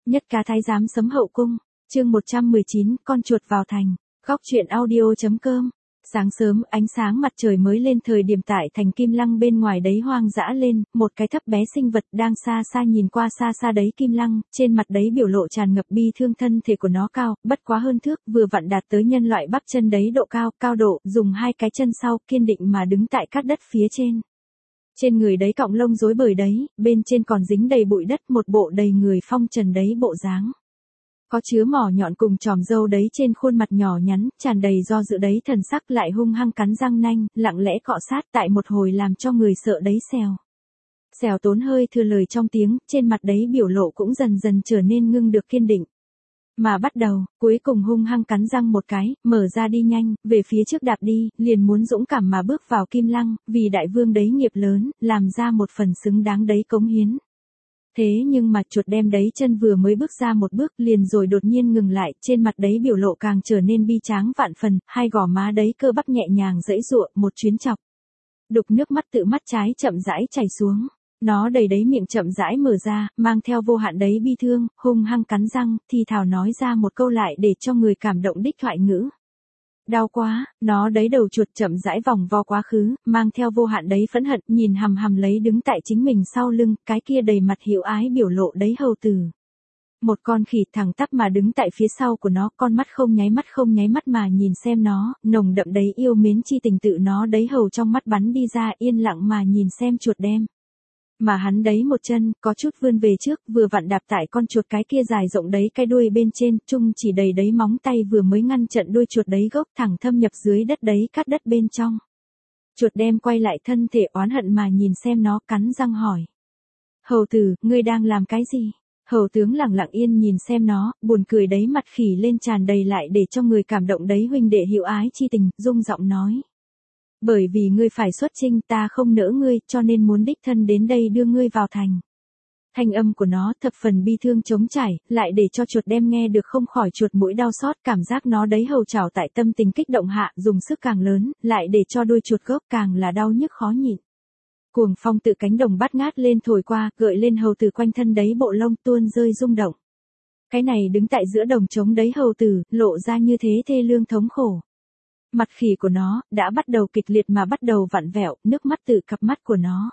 Nhất cá thái giám sấm hậu cung, chương 119, con chuột vào thành, góc truyện audio.com. Sáng sớm, ánh sáng mặt trời mới lên thời điểm tại thành Kim Lăng bên ngoài đấy hoang dã lên, một cái thấp bé sinh vật đang xa xa nhìn qua xa xa đấy Kim Lăng, trên mặt đấy biểu lộ tràn ngập bi thương, thân thể của nó cao, bất quá hơn thước, vừa vặn đạt tới nhân loại bắp chân đấy độ cao độ, dùng hai cái chân sau, kiên định mà đứng tại cát đất phía trên. Trên người đấy cọng lông rối bời đấy, bên trên còn dính đầy bụi đất, một bộ đầy người phong trần đấy bộ dáng. Có chứa mỏ nhọn cùng chòm râu đấy, trên khuôn mặt nhỏ nhắn, tràn đầy do dự đấy, thần sắc lại hung hăng cắn răng nanh, lặng lẽ cọ sát tại một hồi làm cho người sợ đấy xèo. Xèo tốn hơi thừa lời trong tiếng, trên mặt đấy biểu lộ cũng dần dần trở nên ngưng được kiên định. Mà bắt đầu, cuối cùng hung hăng cắn răng một cái, mở ra đi nhanh, về phía trước đạp đi, liền muốn dũng cảm mà bước vào Kim Lăng, vì đại vương đấy nghiệp lớn, làm ra một phần xứng đáng đấy cống hiến. Thế nhưng mà chuột đem đấy chân vừa mới bước ra một bước liền rồi đột nhiên ngừng lại, trên mặt đấy biểu lộ càng trở nên bi tráng vạn phần, hai gò má đấy cơ bắp nhẹ nhàng giãy giụa, một chuyến chọc. Đục nước mắt tự mắt trái chậm rãi chảy xuống. Nó đầy đấy miệng chậm rãi mở ra, mang theo vô hạn đấy bi thương, hung hăng cắn răng, thì thào nói ra một câu lại để cho người cảm động đích thoại ngữ. Đau quá, nó đấy đầu chuột chậm rãi vòng vo quá khứ, mang theo vô hạn đấy phẫn hận, nhìn hằm hằm lấy đứng tại chính mình sau lưng, cái kia đầy mặt hiểu ái biểu lộ đấy hầu tử. Một con khỉ thẳng tắp mà đứng tại phía sau của nó, con mắt không nháy mắt mà nhìn xem nó, nồng đậm đấy yêu mến chi tình tự nó đấy hầu trong mắt bắn đi ra, yên lặng mà nhìn xem chuột đem. Mà hắn đấy một chân, có chút vươn về trước, vừa vặn đạp tại con chuột cái kia dài rộng đấy cái đuôi bên trên, chung chỉ đầy đấy móng tay vừa mới ngăn trận đuôi chuột đấy gốc thẳng thâm nhập dưới đất đấy cát đất bên trong. Chuột đem quay lại thân thể oán hận mà nhìn xem nó, cắn răng hỏi. Hầu tử, ngươi đang làm cái gì? Hầu tướng lặng lặng yên nhìn xem nó, buồn cười đấy, mặt khỉ lên tràn đầy lại để cho người cảm động đấy huynh đệ hữu ái chi tình, rung giọng nói. Bởi vì ngươi phải xuất chinh, ta không nỡ ngươi, cho nên muốn đích thân đến đây đưa ngươi vào thành. Thanh âm của nó thập phần bi thương trống trải, lại để cho chuột đem nghe được không khỏi chuột mũi đau xót, cảm giác nó đấy hầu trào tại tâm tình kích động hạ, dùng sức càng lớn, lại để cho đuôi chuột gốc càng là đau nhức khó nhịn. Cuồng phong tự cánh đồng bát ngát lên thổi qua, gợi lên hầu tử quanh thân đấy bộ lông tuôn rơi rung động. Cái này đứng tại giữa đồng trống đấy hầu tử, lộ ra như thế thê lương thống khổ. Mặt khỉ của nó, đã bắt đầu kịch liệt mà bắt đầu vặn vẹo, nước mắt từ cặp mắt của nó.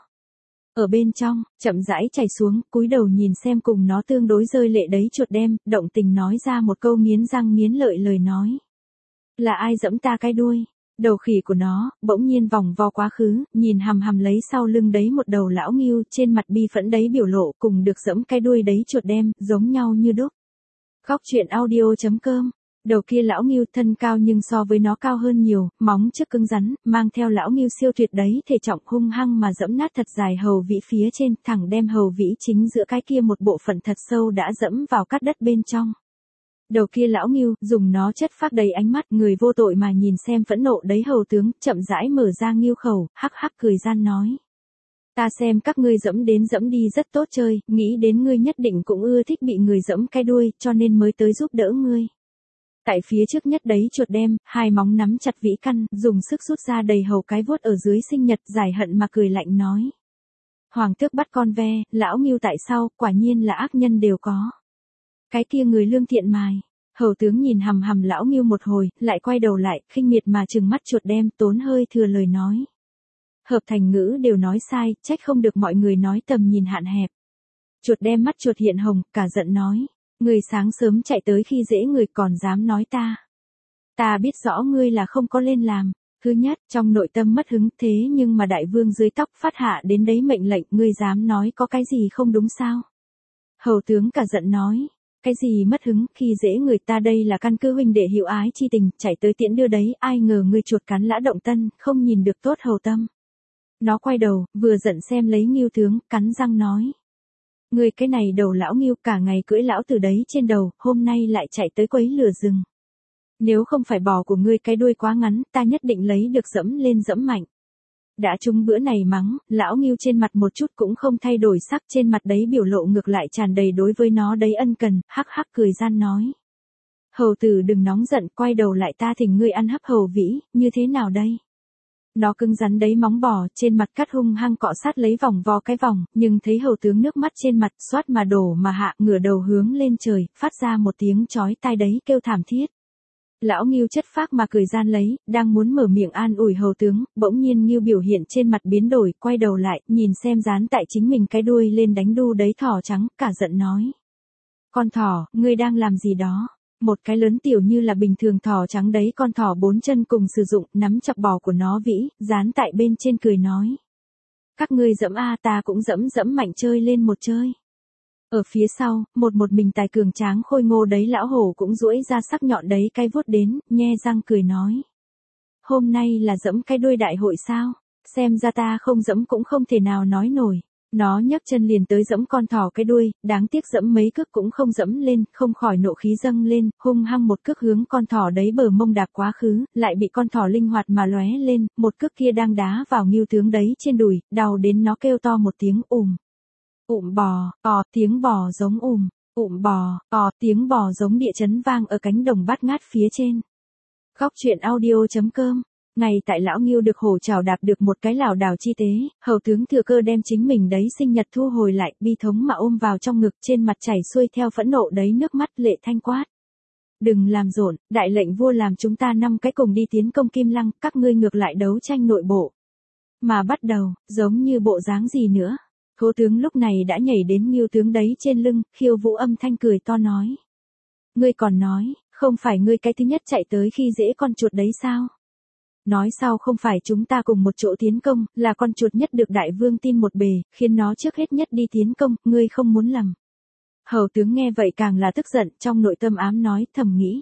Ở bên trong, chậm rãi chảy xuống, cúi đầu nhìn xem cùng nó tương đối rơi lệ đấy chuột đem, động tình nói ra một câu nghiến răng nghiến lợi lời nói. Là ai giẫm ta cái đuôi? Đầu khỉ của nó, bỗng nhiên vòng vo quá khứ, nhìn hằm hằm lấy sau lưng đấy một đầu lão ngưu, trên mặt bi phẫn đấy biểu lộ, cùng được giẫm cái đuôi đấy chuột đem, giống nhau như đúc. Góc truyện audio.com. Đầu kia lão ngưu thân cao nhưng so với nó cao hơn nhiều, móng trước cứng rắn, mang theo lão ngưu siêu tuyệt đấy, thể trọng hung hăng mà dẫm nát thật dài hầu vĩ phía trên, thẳng đem hầu vĩ chính giữa cái kia một bộ phận thật sâu đã dẫm vào cát đất bên trong. Đầu kia lão ngưu, dùng nó chất phác đầy ánh mắt, người vô tội mà nhìn xem phẫn nộ đấy hầu tướng, chậm rãi mở ra ngưu khẩu, hắc hắc cười gian nói. Ta xem các ngươi dẫm đi rất tốt chơi, nghĩ đến ngươi nhất định cũng ưa thích bị người dẫm cái đuôi, cho nên mới tới giúp đỡ ngươi. Tại phía trước nhất đấy chuột đem, hai móng nắm chặt vĩ căn, dùng sức rút ra đầy hầu cái vuốt ở dưới sinh nhật, giải hận mà cười lạnh nói. Hoàng tước bắt con ve, lão ngưu tại sau, quả nhiên là ác nhân đều có. Cái kia người lương thiện mài. Hầu tướng nhìn hằm hằm lão ngưu một hồi, lại quay đầu lại, khinh miệt mà trừng mắt chuột đem, tốn hơi thừa lời nói. Hợp thành ngữ đều nói sai, trách không được mọi người nói tầm nhìn hạn hẹp. Chuột đem mắt chuột hiện hồng, cả giận nói. Ngươi sáng sớm chạy tới khi dễ người còn dám nói ta. Ta biết rõ ngươi là không có lên làm. Thứ nhất, trong nội tâm mất hứng, thế nhưng mà đại vương dưới tóc phát hạ đến đấy mệnh lệnh, ngươi dám nói có cái gì không đúng sao? Hầu tướng cả giận nói. Cái gì mất hứng, khi dễ người ta đây là căn cứ huynh đệ hữu ái chi tình, chạy tới tiễn đưa đấy, ai ngờ ngươi chuột cắn lã động tân, không nhìn được tốt hầu tâm. Nó quay đầu, vừa giận xem lấy ngưu tướng, cắn răng nói. Ngươi cái này đầu lão ngưu cả ngày cưỡi lão từ đấy trên đầu, hôm nay lại chạy tới quấy lửa rừng. Nếu không phải bò của ngươi cái đuôi quá ngắn, ta nhất định lấy được dẫm lên dẫm mạnh. Đã trúng bữa này mắng, lão ngưu trên mặt một chút cũng không thay đổi sắc, trên mặt đấy biểu lộ ngược lại tràn đầy đối với nó đấy ân cần, hắc hắc cười gian nói. Hầu tử đừng nóng giận, quay đầu lại ta thỉnh ngươi ăn hấp hầu vĩ, như thế nào đây? Nó cứng rắn đấy móng bò, trên mặt cắt hung hăng cọ sát lấy vòng vo cái vòng, nhưng thấy hầu tướng nước mắt trên mặt xoát mà đổ mà hạ, ngửa đầu hướng lên trời, phát ra một tiếng chói tai đấy kêu thảm thiết. Lão Ngưu chất phác mà cười gian lấy, đang muốn mở miệng an ủi hầu tướng, bỗng nhiên Ngưu biểu hiện trên mặt biến đổi, quay đầu lại, nhìn xem dán tại chính mình cái đuôi lên đánh đu đấy thỏ trắng, cả giận nói. Con thỏ, ngươi đang làm gì đó? Một cái lớn tiểu như là bình thường thỏ trắng đấy, con thỏ 4 chân cùng sử dụng, nắm chọc bò của nó vĩ, dán tại bên trên cười nói. Các ngươi dẫm ta cũng dẫm mạnh chơi lên một chơi. Ở phía sau, một mình tài cường tráng khôi ngô đấy lão hổ cũng duỗi ra sắc nhọn đấy cái vuốt đến, nhe răng cười nói. Hôm nay là dẫm cái đuôi đại hội sao? Xem ra ta không dẫm cũng không thể nào nói nổi. Nó nhấc chân liền tới dẫm con thỏ cái đuôi, đáng tiếc dẫm mấy cước cũng không dẫm lên, không khỏi nộ khí dâng lên, hung hăng một cước hướng con thỏ đấy bờ mông đạp quá khứ, lại bị con thỏ linh hoạt mà lóe lên, một cước kia đang đá vào Ngưu tướng đấy trên đùi, đau đến nó kêu to một tiếng bò, tiếng bò giống bò, tiếng bò giống địa chấn vang ở cánh đồng bát ngát phía trên. Góc truyện audio.com. Ngay tại lão Ngưu được hổ chảo đạp được một cái lảo đảo chi tế, hầu tướng thừa cơ đem chính mình đấy sinh nhật thu hồi lại, bi thống mà ôm vào trong ngực, trên mặt chảy xuôi theo phẫn nộ đấy nước mắt lệ thanh quát. Đừng làm rộn, đại lệnh vua làm chúng ta 5 cái cùng đi tiến công Kim Lăng, các ngươi ngược lại đấu tranh nội bộ. Mà bắt đầu, giống như bộ dáng gì nữa. Thố tướng lúc này đã nhảy đến Ngưu tướng đấy trên lưng, khiêu vũ âm thanh cười to nói. Ngươi còn nói, không phải ngươi cái thứ nhất chạy tới khi dễ con chuột đấy sao? Nói sao không phải chúng ta cùng một chỗ tiến công, là con chuột nhất được đại vương tin một bề, khiến nó trước hết nhất đi tiến công, ngươi không muốn lầm. Hầu tướng nghe vậy càng là tức giận, trong nội tâm ám nói, thầm nghĩ.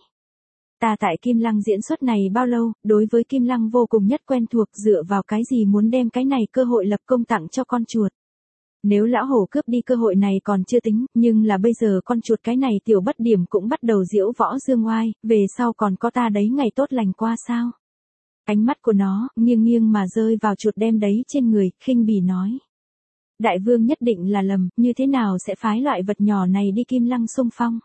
Ta tại Kim Lăng diễn xuất này bao lâu, đối với Kim Lăng vô cùng nhất quen thuộc, dựa vào cái gì muốn đem cái này cơ hội lập công tặng cho con chuột. Nếu lão hổ cướp đi cơ hội này còn chưa tính, nhưng là bây giờ con chuột cái này tiểu bất điểm cũng bắt đầu diễu võ dương oai, về sau còn có ta đấy ngày tốt lành qua sao? Ánh mắt của nó, nghiêng mà rơi vào chuột đem đấy trên người, khinh bỉ nói. Đại vương nhất định là lầm, như thế nào sẽ phái loại vật nhỏ này đi Kim Lăng xung phong?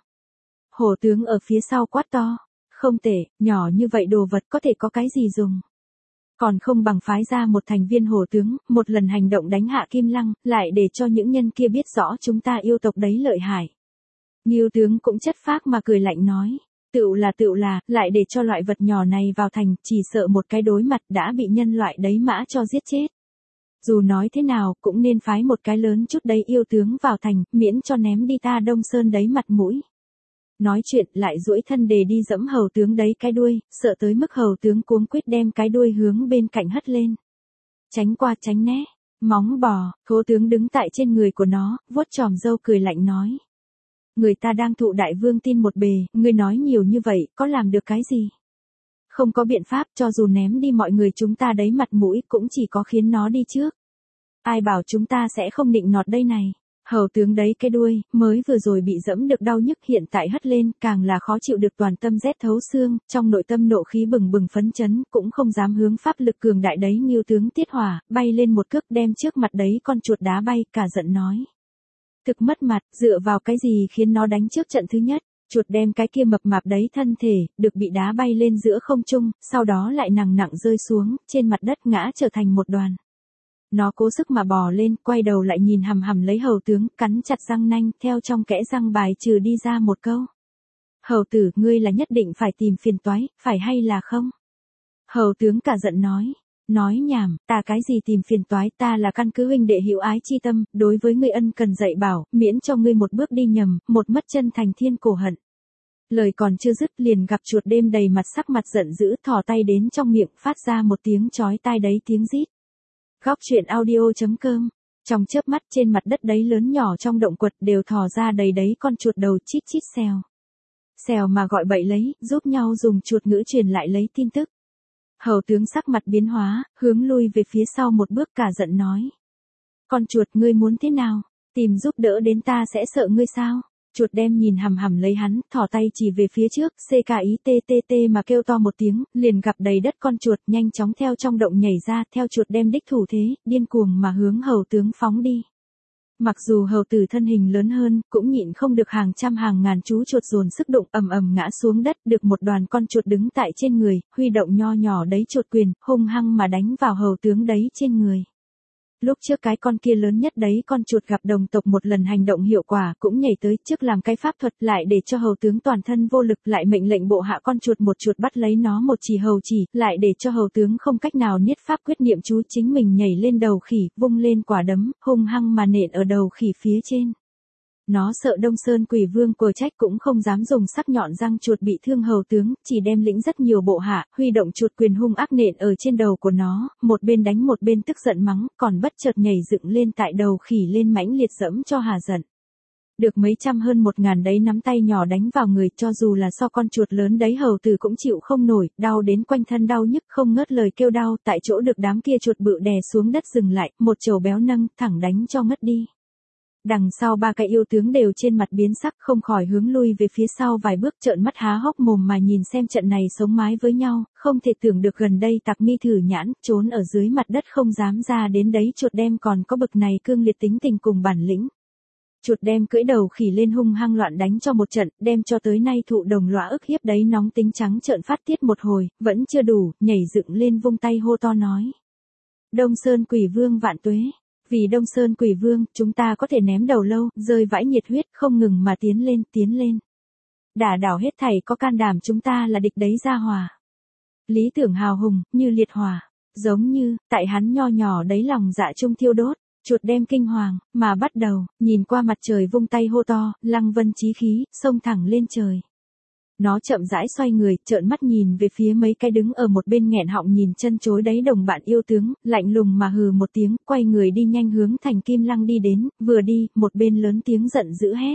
Hổ tướng ở phía sau quát to. Không tệ, nhỏ như vậy đồ vật có thể có cái gì dùng? Còn không bằng phái ra một thành viên hổ tướng, một lần hành động đánh hạ Kim Lăng, lại để cho những nhân kia biết rõ chúng ta yêu tộc đấy lợi hại. Ngưu tướng cũng chất phác mà cười lạnh nói. Tựu là, lại để cho loại vật nhỏ này vào thành, chỉ sợ một cái đối mặt đã bị nhân loại đấy mã cho giết chết. Dù nói thế nào, cũng nên phái một cái lớn chút đấy yêu tướng vào thành, miễn cho ném đi ta Đông Sơn đấy mặt mũi. Nói chuyện lại duỗi thân để đi dẫm hầu tướng đấy cái đuôi, sợ tới mức hầu tướng cuống quýt đem cái đuôi hướng bên cạnh hất lên. Tránh qua tránh né, móng bò, Thố tướng đứng tại trên người của nó, vuốt chòm râu cười lạnh nói. Người ta đang thụ đại vương tin một bề, ngươi nói nhiều như vậy, có làm được cái gì? Không có biện pháp, cho dù ném đi mọi người chúng ta đấy mặt mũi, cũng chỉ có khiến nó đi trước. Ai bảo chúng ta sẽ không nịnh nọt đây này? Hầu tướng đấy cái đuôi, mới vừa rồi bị dẫm được đau nhức, hiện tại hất lên, càng là khó chịu được, toàn tâm rét thấu xương, trong nội tâm nộ khí bừng bừng phấn chấn, cũng không dám hướng pháp lực cường đại đấy Ngưu tướng tiết hỏa, bay lên một cước đem trước mặt đấy con chuột đá bay, cả giận nói. Thực mất mặt, dựa vào cái gì khiến nó đánh trước trận thứ nhất? Chuột đem cái kia mập mạp đấy thân thể, được bị đá bay lên giữa không trung, sau đó lại nặng rơi xuống, trên mặt đất ngã trở thành một đoàn. Nó cố sức mà bò lên, quay đầu lại nhìn hằm lấy hầu tướng, cắn chặt răng nanh, theo trong kẽ răng bài trừ đi ra một câu. Hầu tử, ngươi là nhất định phải tìm phiền toái, phải hay là không? Hầu tướng cả giận nói. Nói nhảm, ta cái gì tìm phiền toái, ta là căn cứ huynh đệ hữu ái chi tâm, đối với ngươi ân cần dạy bảo, miễn cho ngươi một bước đi nhầm, một mất chân thành thiên cổ hận. Lời còn chưa dứt liền gặp chuột đêm đầy mặt sắc mặt giận dữ, thò tay đến trong miệng, phát ra một tiếng chói tai đấy tiếng rít. Góc truyện audio.com. Trong chớp mắt trên mặt đất đấy lớn nhỏ trong động quật đều thò ra đầy đấy con chuột đầu chít chít xèo. Xèo mà gọi bậy lấy, giúp nhau dùng chuột ngữ truyền lại lấy tin tức. Hầu tướng sắc mặt biến hóa, hướng lui về phía sau một bước, cả giận nói. Con chuột, ngươi muốn thế nào? Tìm giúp đỡ đến ta sẽ sợ ngươi sao? Chuột đem nhìn hằm lấy hắn, thò tay chỉ về phía trước, CKITTT mà kêu to một tiếng, liền gặp đầy đất con chuột, nhanh chóng theo trong động nhảy ra, theo chuột đem đích thủ thế, điên cuồng mà hướng hầu tướng phóng đi. Mặc dù hầu tử thân hình lớn hơn, cũng nhịn không được hàng trăm hàng ngàn chú chuột dồn sức đụng ầm ầm ngã xuống đất, được một đoàn con chuột đứng tại trên người, huy động nho nhỏ đấy chuột quyền, hung hăng mà đánh vào hầu tướng đấy trên người. Lúc trước cái con kia lớn nhất đấy con chuột gặp đồng tộc một lần hành động hiệu quả cũng nhảy tới trước làm cái pháp thuật lại để cho hầu tướng toàn thân vô lực lại mệnh lệnh bộ hạ con chuột một chuột bắt lấy nó một chỉ hầu chỉ lại để cho hầu tướng không cách nào niết pháp quyết niệm chú chính mình nhảy lên đầu khỉ vung lên quả đấm hung hăng mà nện ở đầu khỉ phía trên. Nó sợ Đông Sơn Quỷ Vương của trách cũng không dám dùng sắc nhọn răng chuột bị thương hầu tướng, chỉ đem lĩnh rất nhiều bộ hạ, huy động chuột quyền hung ác nện ở trên đầu của nó, một bên đánh một bên tức giận mắng, còn bất chợt nhảy dựng lên tại đầu khỉ lên mãnh liệt dẫm cho hà giận. Được mấy trăm hơn 1.000 đấy nắm tay nhỏ đánh vào người cho dù là so con chuột lớn đấy hầu tử cũng chịu không nổi, đau đến quanh thân đau nhức không ngớt lời kêu đau tại chỗ được đám kia chuột bự đè xuống đất dừng lại, một chầu béo nâng thẳng đánh cho ngất đi. Đằng sau ba cái yêu tướng đều trên mặt biến sắc không khỏi hướng lui về phía sau vài bước trợn mắt há hốc mồm mà nhìn xem trận này sống mái với nhau, không thể tưởng được gần đây Tặc Mi thử nhãn, trốn ở dưới mặt đất không dám ra đến đấy chuột đem còn có bực này cương liệt tính tình cùng bản lĩnh. Chuột đem cưỡi đầu khỉ lên hung hăng loạn đánh cho một trận, đem cho tới nay thụ đồng lõa ức hiếp đấy nóng tính trắng trợn phát tiết một hồi, vẫn chưa đủ, nhảy dựng lên vung tay hô to nói. Đông Sơn Quỷ Vương vạn tuế. Vì Đông Sơn Quỷ Vương, chúng ta có thể ném đầu lâu, rơi vãi nhiệt huyết, không ngừng mà tiến lên. Đả đảo hết thảy có can đảm chúng ta là địch đấy ra hòa. Lý tưởng hào hùng, như liệt hỏa, giống như, tại hắn nho nhỏ đấy lòng dạ trung thiêu đốt, chuột đem kinh hoàng, mà bắt đầu, nhìn qua mặt trời vung tay hô to, lăng vân chí khí, xông thẳng lên trời. Nó chậm rãi xoay người, trợn mắt nhìn về phía mấy cái đứng ở một bên nghẹn họng nhìn chân chối đấy đồng bạn yêu tướng, lạnh lùng mà hừ một tiếng, quay người đi nhanh hướng thành Kim Lăng đi đến, vừa đi, một bên lớn tiếng giận dữ hét.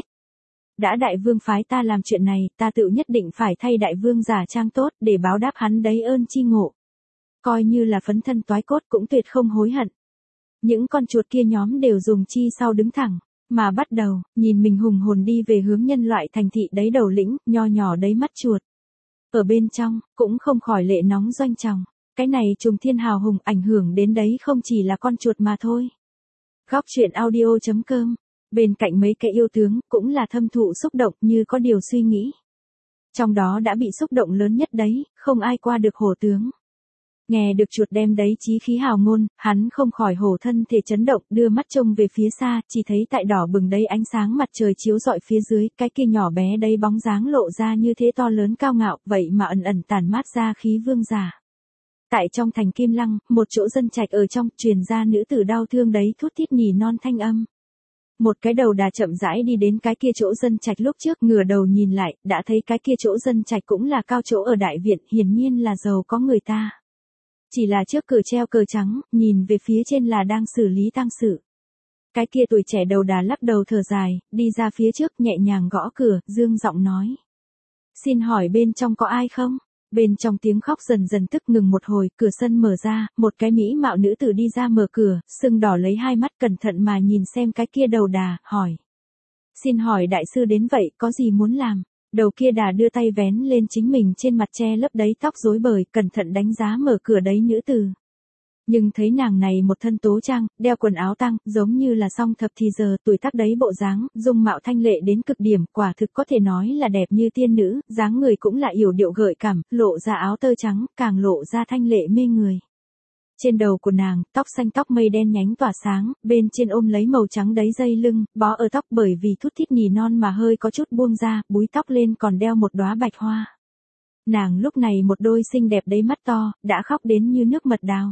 Đã đại vương phái ta làm chuyện này, ta tự nhất định phải thay đại vương giả trang tốt, để báo đáp hắn đấy ơn chi ngộ. Coi như là phấn thân toái cốt cũng tuyệt không hối hận. Những con chuột kia nhóm đều dùng chi sau đứng thẳng. Mà bắt đầu, nhìn mình hùng hồn đi về hướng nhân loại thành thị đấy đầu lĩnh, nho nhỏ đấy mắt chuột. Ở bên trong, cũng không khỏi lệ nóng doanh tròng. Cái này trùng thiên hào hùng ảnh hưởng đến đấy không chỉ là con chuột mà thôi. Góc truyện audio.com. Bên cạnh mấy cái yêu tướng, cũng là thâm thụ xúc động như có điều suy nghĩ. Trong đó đã bị xúc động lớn nhất đấy, không ai qua được hổ tướng. Nghe được chuột đem đấy chí khí hào ngôn, hắn không khỏi hổ thân thể chấn động, đưa mắt trông về phía xa, chỉ thấy tại đỏ bừng đấy ánh sáng mặt trời chiếu rọi phía dưới, cái kia nhỏ bé đấy bóng dáng lộ ra như thế to lớn cao ngạo, vậy mà ẩn ẩn tản mát ra khí vương giả. Tại trong thành Kim Lăng, một chỗ dân trạch ở trong, truyền ra nữ tử đau thương đấy thút thít nhỉ non thanh âm. Một cái đầu đà chậm rãi đi đến cái kia chỗ dân trạch lúc trước, ngửa đầu nhìn lại, đã thấy cái kia chỗ dân trạch cũng là cao chỗ ở đại viện, hiển nhiên là giàu có người ta. Chỉ là trước cửa treo cờ trắng, nhìn về phía trên là đang xử lý tang sự. Cái kia tuổi trẻ đầu đà lắc đầu thở dài, đi ra phía trước nhẹ nhàng gõ cửa, dương giọng nói. Xin hỏi bên trong có ai không? Bên trong tiếng khóc dần dần tức ngừng một hồi, cửa sân mở ra, một cái mỹ mạo nữ tử đi ra mở cửa, sưng đỏ lấy hai mắt cẩn thận mà nhìn xem cái kia đầu đà, hỏi. Xin hỏi đại sư đến vậy, có gì muốn làm? Đầu kia đà đưa tay vén lên chính mình trên mặt che lấp đấy tóc rối bời, cẩn thận đánh giá mở cửa đấy nữ tử. Nhưng thấy nàng này một thân tố trang, đeo quần áo tang, giống như là song thập thì giờ, tuổi tác đấy bộ dáng, dung mạo thanh lệ đến cực điểm, quả thực có thể nói là đẹp như tiên nữ, dáng người cũng là yểu điệu gợi cảm, lộ ra áo tơ trắng, càng lộ ra thanh lệ mê người. Trên đầu của nàng, tóc xanh tóc mây đen nhánh tỏa sáng, bên trên ôm lấy màu trắng đấy dây lưng, bó ở tóc bởi vì thút thít nỉ non mà hơi có chút buông ra, búi tóc lên còn đeo một đóa bạch hoa. Nàng lúc này một đôi xinh đẹp đấy mắt to, đã khóc đến như nước mật đào.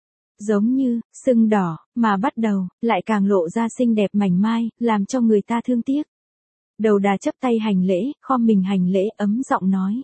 Giống như, sưng đỏ, mà bắt đầu, lại càng lộ ra xinh đẹp mảnh mai, làm cho người ta thương tiếc. Đầu đà chấp tay hành lễ, khom mình hành lễ ấm giọng nói.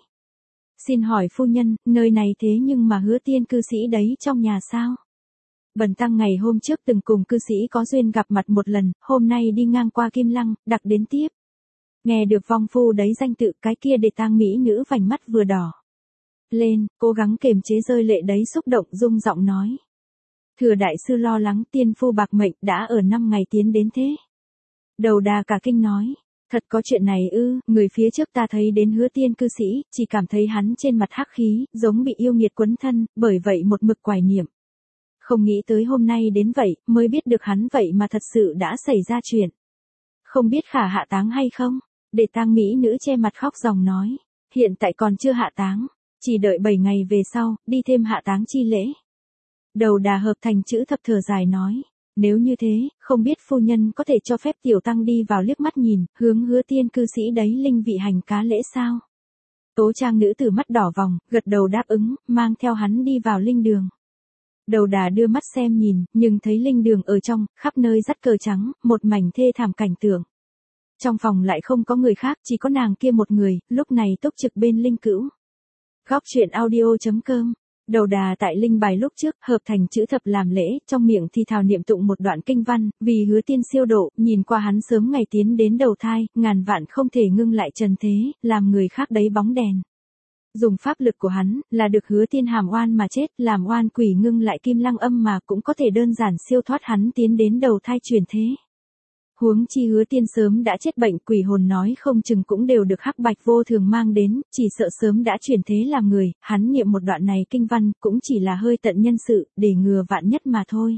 Xin hỏi phu nhân, nơi này thế nhưng mà Hứa Tiên cư sĩ đấy trong nhà sao? Bần tăng ngày hôm trước từng cùng cư sĩ có duyên gặp mặt một lần, hôm nay đi ngang qua Kim Lăng, đặc đến tiếp. Nghe được vong phu đấy danh tự, cái kia để tang mỹ nữ vành mắt vừa đỏ lên, cố gắng kiềm chế rơi lệ đấy xúc động rung giọng nói. Thừa đại sư lo lắng tiên phu bạc mệnh đã ở 5 ngày tiến đến thế. Đầu đà cả kinh nói. Thật có chuyện này ư, người phía trước ta thấy đến Hứa Tiên cư sĩ, chỉ cảm thấy hắn trên mặt hắc khí, giống bị yêu nghiệt quấn thân, bởi vậy một mực quài niệm. Không nghĩ tới hôm nay đến vậy, mới biết được hắn vậy mà thật sự đã xảy ra chuyện. Không biết khả hạ táng hay không? Để tang mỹ nữ che mặt khóc ròng nói. Hiện tại còn chưa hạ táng. Chỉ đợi 7 ngày về sau, đi thêm hạ táng chi lễ. Đầu Đà hợp thành chữ thập thở dài nói. Nếu như thế, không biết phu nhân có thể cho phép tiểu tăng đi vào liếc mắt nhìn, hướng Hứa Tiên cư sĩ đấy linh vị hành cá lễ sao? Tố trang nữ tử mắt đỏ vòng, gật đầu đáp ứng, mang theo hắn đi vào linh đường. Đầu Đà đưa mắt xem nhìn, nhưng thấy linh đường ở trong, khắp nơi dắt cờ trắng, một mảnh thê thảm cảnh tượng. Trong phòng lại không có người khác, chỉ có nàng kia một người, lúc này túc trực bên linh cữu. Góc truyện audio.com. Đầu Đà tại linh bài lúc trước, hợp thành chữ thập làm lễ, trong miệng thì thào niệm tụng một đoạn kinh văn, vì Hứa Tiên siêu độ, nhìn qua hắn sớm ngày tiến đến đầu thai, ngàn vạn không thể ngưng lại trần thế, làm người khác đấy bóng đèn. Dùng pháp lực của hắn, là được Hứa Tiên hàm oan mà chết, làm oan quỷ ngưng lại kim lăng âm mà cũng có thể đơn giản siêu thoát hắn tiến đến đầu thai chuyển thế. Huống chi Hứa Tiên sớm đã chết bệnh, quỷ hồn nói không chừng cũng đều được Hắc Bạch Vô Thường mang đến, chỉ sợ sớm đã chuyển thế làm người, hắn niệm một đoạn này kinh văn, cũng chỉ là hơi tận nhân sự, để ngừa vạn nhất mà thôi.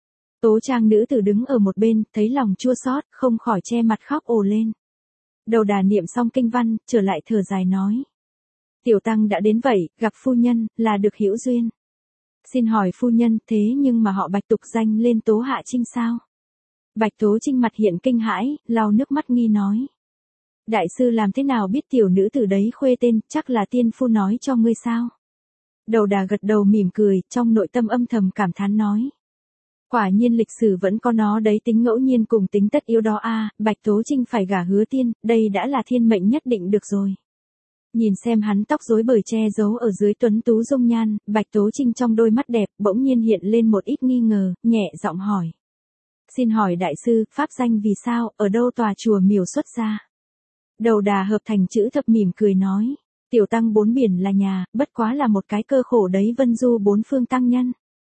Tố trang nữ tử đứng ở một bên, thấy lòng chua xót, không khỏi che mặt khóc ồ lên. Đầu Đà niệm xong kinh văn, trở lại thở dài nói. Tiểu tăng đã đến vậy, gặp phu nhân, là được hữu duyên. Xin hỏi phu nhân, thế nhưng mà họ Bạch tục danh lên Tố Hạ Trinh sao? Bạch Tố Trinh mặt hiện kinh hãi, lau nước mắt nghi nói. Đại sư làm thế nào biết tiểu nữ tử đấy khuê tên, chắc là tiên phu nói cho ngươi sao? Đầu Đà gật đầu mỉm cười, trong nội tâm âm thầm cảm thán nói. Quả nhiên lịch sử vẫn có nó đấy, tính ngẫu nhiên cùng tính tất yếu đó a. Bạch Tố Trinh phải gả Hứa Tiên, đây đã là thiên mệnh nhất định được rồi. Nhìn xem hắn tóc rối bời che giấu ở dưới tuấn tú dung nhan, Bạch Tố Trinh trong đôi mắt đẹp bỗng nhiên hiện lên một ít nghi ngờ, nhẹ giọng hỏi. Xin hỏi đại sư, pháp danh vì sao, ở đâu tòa chùa miểu xuất ra? Đầu Đà hợp thành chữ thập mỉm cười nói. Tiểu tăng bốn biển là nhà, bất quá là một cái cơ khổ đấy vân du bốn phương tăng nhân.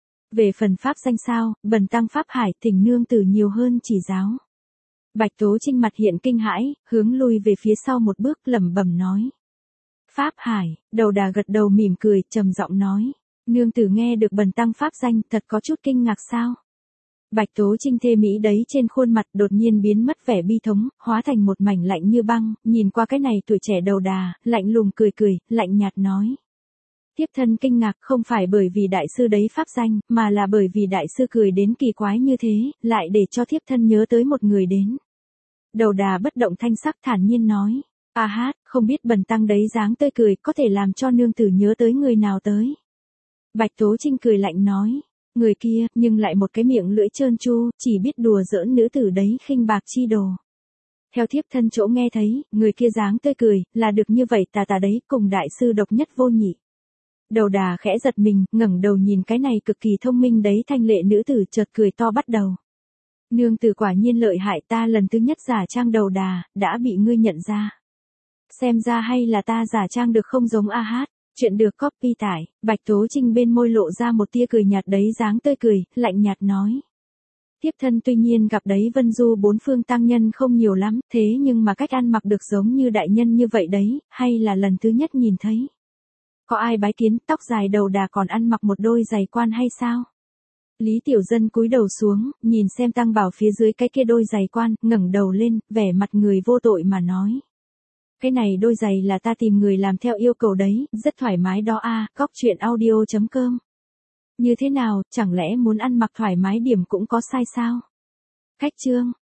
Về phần pháp danh sao, bần tăng pháp hải, thỉnh nương tử nhiều hơn chỉ giáo. Bạch Tố Trinh mặt hiện kinh hãi, hướng lui về phía sau một bước lẩm bẩm nói. Pháp hải, Đầu Đà gật đầu mỉm cười, trầm giọng nói. Nương tử nghe được bần tăng pháp danh, thật có chút kinh ngạc sao? Bạch Tố Trinh thê mỹ đấy trên khuôn mặt đột nhiên biến mất vẻ bi thống, hóa thành một mảnh lạnh như băng, nhìn qua cái này tuổi trẻ Đầu Đà, lạnh lùng cười, lạnh nhạt nói. Tiếp thân kinh ngạc không phải bởi vì đại sư đấy pháp danh, mà là bởi vì đại sư cười đến kỳ quái như thế, lại để cho thiếp thân nhớ tới một người đến. Đầu Đà bất động thanh sắc thản nhiên nói. A hát, không biết bần tăng đấy dáng tươi cười có thể làm cho nương tử nhớ tới người nào tới. Bạch Tố Trinh cười lạnh nói. Người kia, nhưng lại một cái miệng lưỡi trơn tru, chỉ biết đùa giỡn nữ tử đấy khinh bạc chi đồ. Theo thiếp thân chỗ nghe thấy, người kia dáng tươi cười, là được như vậy tà đấy, cùng đại sư độc nhất vô nhị. Đầu Đà khẽ giật mình, ngẩng đầu nhìn cái này cực kỳ thông minh đấy thanh lệ nữ tử chợt cười to bắt đầu. Nương tử quả nhiên lợi hại, ta lần thứ nhất giả trang Đầu Đà, đã bị ngươi nhận ra. Xem ra hay là ta giả trang được không giống A hát. Chuyện được copy tải, Bạch Tố Trinh bên môi lộ ra một tia cười nhạt đấy dáng tươi cười, lạnh nhạt nói. Tiếp thân tuy nhiên gặp đấy vân du bốn phương tăng nhân không nhiều lắm, thế nhưng mà cách ăn mặc được giống như đại nhân như vậy đấy, hay là lần thứ nhất nhìn thấy. Có ai bái kiến, tóc dài Đầu Đà còn ăn mặc một đôi giày quan hay sao? Lý Tiểu Dân cúi đầu xuống, nhìn xem Tăng Bảo phía dưới cái kia đôi giày quan, ngẩng đầu lên, vẻ mặt người vô tội mà nói. Cái này đôi giày là ta tìm người làm theo yêu cầu đấy, rất thoải mái đó a. Góc truyện audio.com. Như thế nào, chẳng lẽ muốn ăn mặc thoải mái điểm cũng có sai sao? Cách chương.